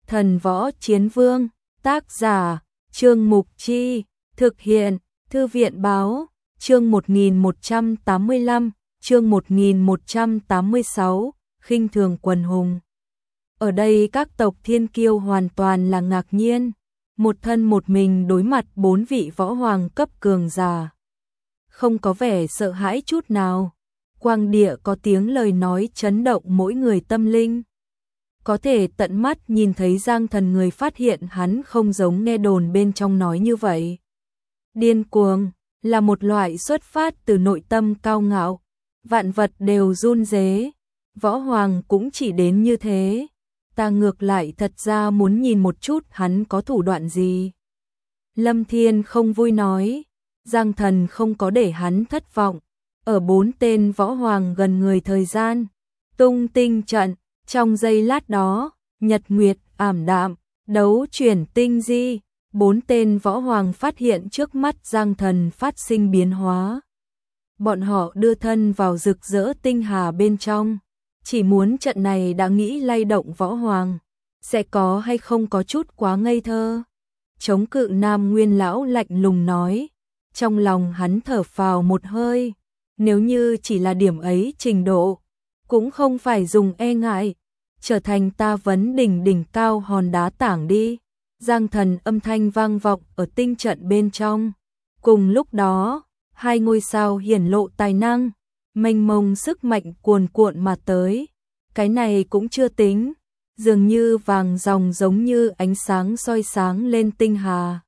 Thần Võ Chiến Vương, tác giả, Trương Mục Chi, thực hiện, Thư viện Báo, chương 1185, chương 1186, khinh thường quần hùng. Ở đây các tộc thiên kiêu hoàn toàn là ngạc nhiên, một thân một mình đối mặt 4 vị võ hoàng cấp cường giả. Không có vẻ sợ hãi chút nào, quang địa có tiếng lời nói chấn động mỗi người tâm linh. Có thể tận mắt nhìn thấy Giang Thần người phát hiện hắn không giống nghe đồn bên trong nói như vậy. Điên cuồng là một loại xuất phát từ nội tâm cao ngạo, vạn vật đều run rế, võ hoàng cũng chỉ đến như thế. Ta ngược lại thật ra muốn nhìn một chút hắn có thủ đoạn gì. Lâm Thiên không vui nói, Giang Thần không có để hắn thất vọng. Ở 4 tên võ hoàng gần người thời gian, tung tinh trận, trong giây lát đó, nhật nguyệt ảm đạm, đấu chuyển tinh di, 4 tên võ hoàng phát hiện trước mắt Giang Thần phát sinh biến hóa. Bọn họ đưa thân vào rực rỡ tinh hà bên trong, chỉ muốn trận này đã nghĩ lay động võ hoàng, sẽ có hay không có chút quá ngây thơ. Chống cự Nam Nguyên lão lạnh lùng nói, trong lòng hắn thở phào một hơi, nếu như chỉ là điểm ấy trình độ, cũng không phải dùng e ngại, trở thành ta vấn đỉnh đỉnh cao hòn đá tảng đi. Giang Thần âm thanh vang vọng ở tinh trận bên trong. Cùng lúc đó, 2 ngôi sao hiển lộ tài năng, mênh mông sức mạnh cuồn cuộn mà tới. Cái này cũng chưa tính, dường như vàng ròng giống như ánh sáng soi sáng lên tinh hà.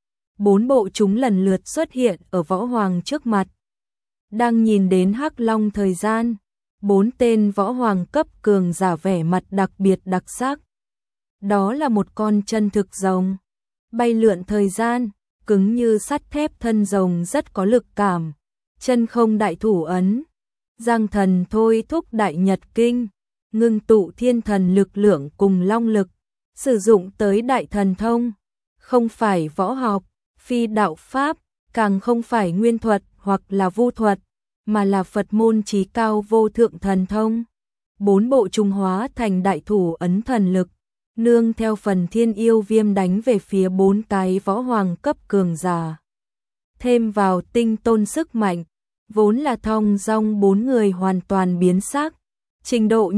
4 bộ chúng lần lượt xuất hiện ở võ hoàng trước mặt. Đang nhìn đến Hắc Long thời gian, 4 tên võ hoàng cấp cường giả vẻ mặt đặc biệt đặc sắc. Đó là một con chân thực rồng, bay lượn thời gian, cứng như sắt thép, thân rồng rất có lực cảm, chân không đại thủ ấn. Giang Thần thôi thúc đại nhật kinh, ngưng tụ thiên thần lực lượng cùng long lực, sử dụng tới đại thần thông, không phải võ học, phi đạo pháp, càng không phải nguyên thuật hoặc là vu thuật, mà là Phật môn chí cao vô thượng thần thông. 4 bộ trung hóa thành đại thủ ấn thần lực, nương theo phần thiên yêu viêm đánh về phía 4 cái võ hoàng cấp cường giả. Thêm vào tinh tôn sức mạnh, vốn là thong dong 4 người hoàn toàn biến sắc. Trình độ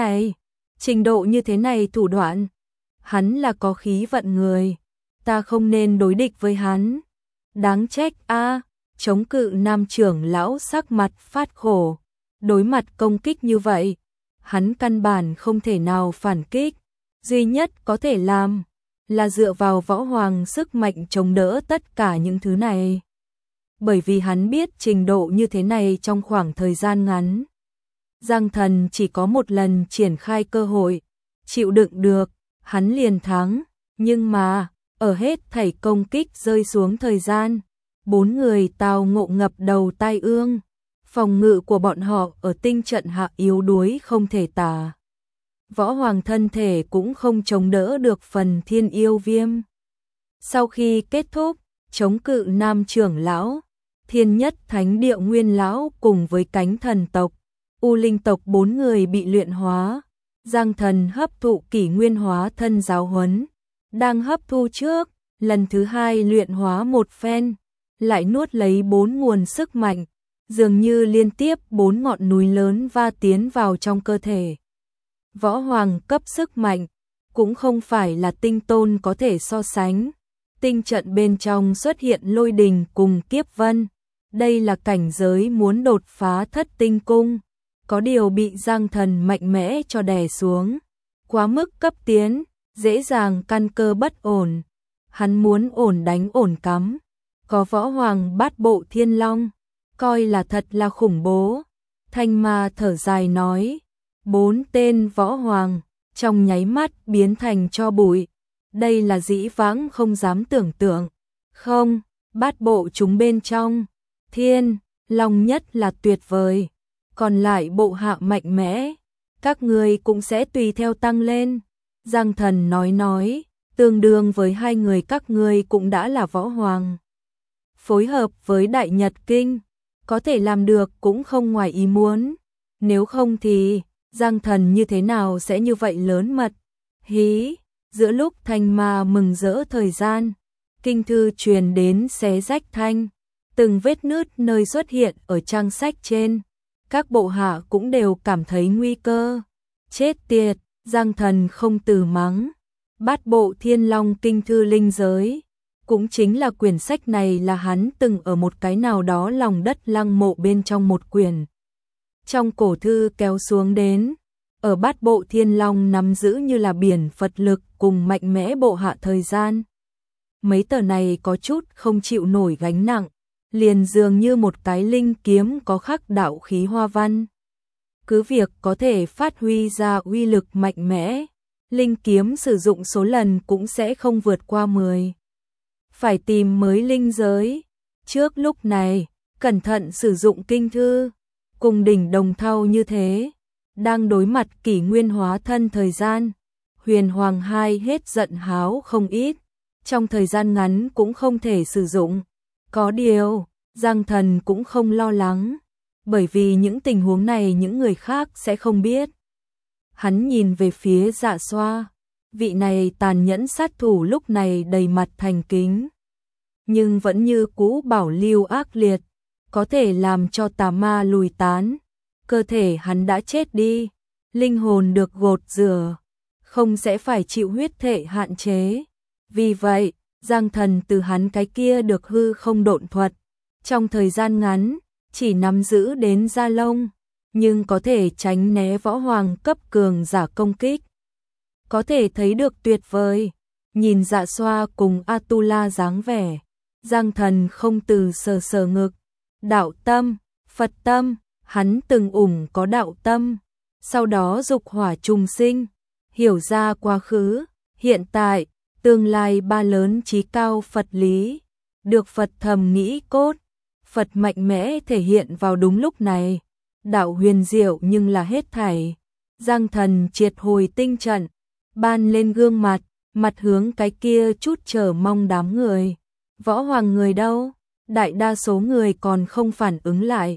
như thế này thủ đoạn, hắn là có khí vận người, ta không nên đối địch với hắn. Đáng trách a. Chống cự Nam trưởng lão sắc mặt phát khổ, đối mặt công kích như vậy, hắn căn bản không thể nào phản kích, duy nhất có thể làm là dựa vào võ hoàng sức mạnh chống đỡ tất cả những thứ này. Bởi vì hắn biết trình độ như thế này trong khoảng thời gian ngắn, Giang Thần chỉ có một lần triển khai cơ hội, chịu đựng được, hắn liền thắng, nhưng mà, ở hết thảy công kích rơi xuống thời gian, 4 người tao ngộ ngập đầu tai ương, phòng ngự của bọn họ ở tinh trận hạ yếu đuối không thể tả. Võ hoàng thân thể cũng không chống đỡ được phần thiên yêu viêm. Sau khi kết thúc, chống cự Nam trưởng lão, Thiên Nhất Thánh Địa Nguyên lão cùng với cánh thần tộc, U Linh tộc 4 người bị luyện hóa. Giang Thần hấp thụ kỷ nguyên hóa thân giáo huấn, đang hấp thu trước, lần thứ 2 luyện hóa một phen, lại nuốt lấy 4 nguồn sức mạnh, dường như liên tiếp 4 ngọn núi lớn va tiến vào trong cơ thể. Võ hoàng cấp sức mạnh, cũng không phải là tinh tôn có thể so sánh. Tinh trận bên trong xuất hiện lôi đình cùng kiếp vân, đây là cảnh giới muốn đột phá thất tinh cung, có điều bị Giang Thần mạnh mẽ cho đè xuống. Quá mức cấp tiến, dễ dàng căn cơ bất ổn, hắn muốn ổn đánh ổn cắm. Có võ hoàng bát bộ thiên long, coi là thật là khủng bố. Thanh Ma thở dài nói, 4 tên võ hoàng, trong nháy mắt biến thành tro bụi. Đây là dĩ vãng không dám tưởng tượng. Không, bát bộ chúng bên trong, thiên, long nhất là tuyệt vời. Còn lại bộ hạ mạnh mẽ, các người cũng sẽ tùy theo tăng lên. Giang Thần nói, tương đương với 2 người các ngươi cũng đã là võ hoàng. Phối hợp với đại nhật kinh, có thể làm được cũng không ngoài ý muốn. Nếu không thì, Giang Thần như thế nào sẽ như vậy lớn mật. Hí, Giữa lúc Thanh Ma mừng rỡ thời gian, kinh thư truyền đến xé rách thanh, từng vết nứt nơi xuất hiện ở trang sách trên, các bộ hạ cũng đều cảm thấy nguy cơ. Chết tiệt, Giang Thần không từ mắng. Bát bộ Thiên Long kinh thư linh giới, cũng chính là quyển sách này là hắn từng ở một cái nào đó lòng đất lăng mộ bên trong một quyển. Trong cổ thư kéo xuống đến, ở bát bộ Thiên Long nắm giữ như là biển Phật lực cùng mạnh mẽ bộ hạ thời gian. Mấy tờ này có chút không chịu nổi gánh nặng, liền dường như một cái linh kiếm có khắc đạo khí hoa văn. Cứ việc có thể phát huy ra uy lực mạnh mẽ, linh kiếm sử dụng số lần cũng sẽ không vượt qua 10. Phải tìm mới linh giới. Trước lúc này, cẩn thận sử dụng kinh thư, cùng đỉnh đồng thau như thế, đang đối mặt kỷ nguyên hóa thân thời gian. Huyền Hoàng hai hết giận háo không ít, trong thời gian ngắn cũng không thể sử dụng. Có điều, Giang Thần cũng không lo lắng, bởi vì những tình huống này những người khác sẽ không biết. Hắn nhìn về phía Dạ Xoa, vị này tàn nhẫn sát thủ lúc này đầy mặt thành kính, nhưng vẫn như cũ bảo lưu ác liệt, có thể làm cho tà ma lùi tán. Cơ thể hắn đã chết đi, linh hồn được gột rửa, không sẽ phải chịu huyết thể hạn chế. Vì vậy, Giang Thần từ hắn cái kia được hư không độn thuật, trong thời gian ngắn, chỉ nắm giữ đến da lông, nhưng có thể tránh né võ hoàng cấp cường giả công kích. Có thể thấy được tuyệt vời, nhìn Dạ Xoa cùng Atula dáng vẻ, Giang Thần không từ sờ sờ ngực. Đạo tâm, Phật tâm, hắn từng có đạo tâm, sau đó dục hỏa trùng sinh, hiểu ra quá khứ, hiện tại, tương lai ba lớn chí cao Phật lý, được Phật thầm nghĩ cốt. Phật mạnh mẽ thể hiện vào đúng lúc này, đạo huyền diệu nhưng là hết thảy. Giang Thần triệt hồi tinh trận, ban lên gương mặt, mặt hướng cái kia chút chờ mong đám người. Võ hoàng người đâu? Đại đa số người còn không phản ứng lại.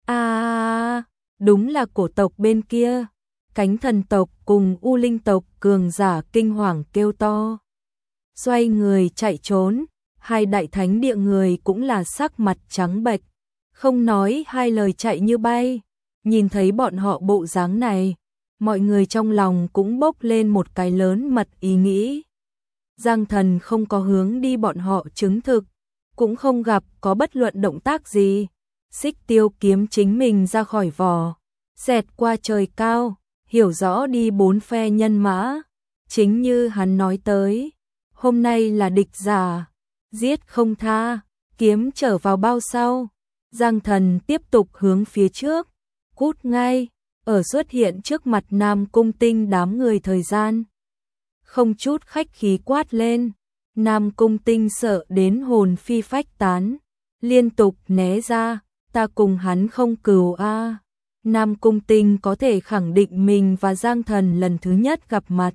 Đúng là cổ tộc bên kia. Cánh thần tộc cùng U Linh tộc cường giả kinh hoàng kêu to. Xoay người chạy trốn, hai đại thánh địa người cũng là sắc mặt trắng bệch, không nói hai lời chạy như bay. Nhìn thấy bọn họ bộ dáng này, mọi người trong lòng cũng bốc lên một cái lớn mật ý nghĩ. Giang Thần không có hướng đi bọn họ chứng thực, cũng không gặp có bất luận động tác gì. Xích Tiêu kiếm chính mình ra khỏi vỏ, xẹt qua trời cao, hiểu rõ đi bốn phe nhân mã. Chính như hắn nói tới, hôm nay là địch giả, giết không tha, kiếm trở vào bao sau. Giang Thần tiếp tục hướng phía trước, cút ngay, ở xuất hiện trước mặt Nam Cung Tinh đám người thời gian. Không chút khách khí quát lên, Nam Cung Tinh sợ đến hồn phi phách tán, liên tục né ra, ta cùng hắn không cừu a. Nam Cung Tinh có thể khẳng định mình và Giang Thần lần thứ nhất gặp mặt,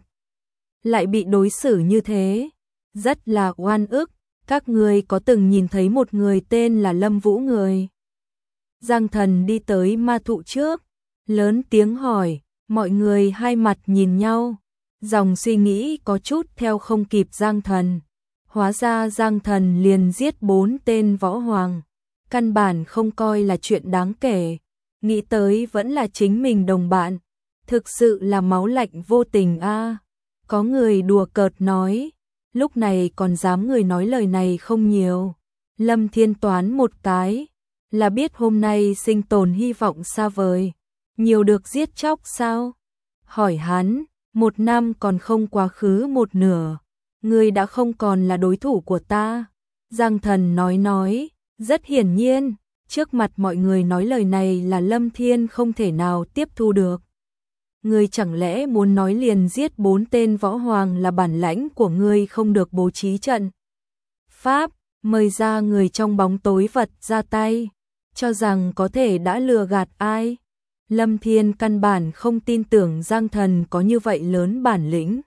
lại bị đối xử như thế, rất là oan ức. Các người có từng nhìn thấy một người tên là Lâm Vũ người? Giang Thần đi tới ma thụ trước, lớn tiếng hỏi, mọi người hai mặt nhìn nhau, dòng suy nghĩ có chút theo không kịp Giang Thần. Hóa ra Giang Thần liền giết 4 tên võ hoàng, căn bản không coi là chuyện đáng kể, nghĩ tới vẫn là chính mình đồng bạn, thực sự là máu lạnh vô tình a. Có người đùa cợt nói, lúc này còn dám người nói lời này không nhiều. Lâm Thiên toán một cái, là biết hôm nay sinh tồn hy vọng xa vời, nhiều được giết chóc sao? Hỏi hắn, 1 năm còn không quá khứ một nửa, ngươi đã không còn là đối thủ của ta. Giang Thần nói, rất hiển nhiên, trước mặt mọi người nói lời này là Lâm Thiên không thể nào tiếp thu được. Ngươi chẳng lẽ muốn nói liền giết 4 tên võ hoàng là bản lãnh của ngươi không được bố trí trận pháp, mời ra người trong bóng tối vật ra tay, cho rằng có thể đã lừa gạt ai? Lâm Thiên căn bản không tin tưởng Giang Thần có như vậy lớn bản lĩnh.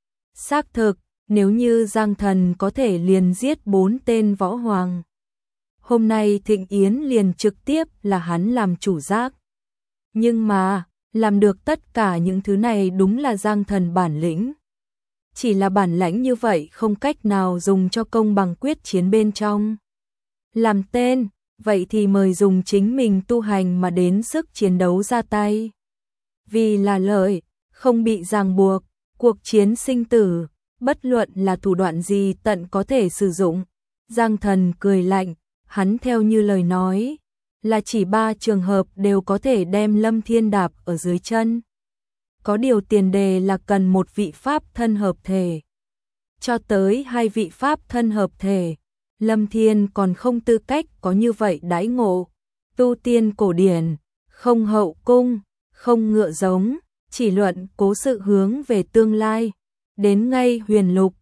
Xác thực, nếu như Giang Thần có thể liền giết 4 tên võ hoàng, hôm nay Thịnh Yến liền trực tiếp là hắn làm chủ giác. Nhưng mà, làm được tất cả những thứ này đúng là Giang Thần bản lĩnh. chỉ là bản lãnh như vậy không cách nào dùng cho công bằng quyết chiến bên trong. Làm tên, vậy thì mời dùng chính mình tu hành mà đến sức chiến đấu ra tay. Vì là lợi, không bị ràng buộc, cuộc chiến sinh tử, bất luận là thủ đoạn gì tận có thể sử dụng. Giang Thần cười lạnh, hắn theo như lời nói, là chỉ 3 trường hợp đều có thể đem Lâm Thiên đạp ở dưới chân. Có điều tiền đề là cần một vị pháp thân hợp thể. Cho tới 2 vị pháp thân hợp thể, Lâm Thiên còn không tư cách có như vậy đãi ngộ. Tu tiên cổ điển, không hậu cung, không ngựa giống, chỉ luận cố sự hướng về tương lai. Đến ngay huyền lục,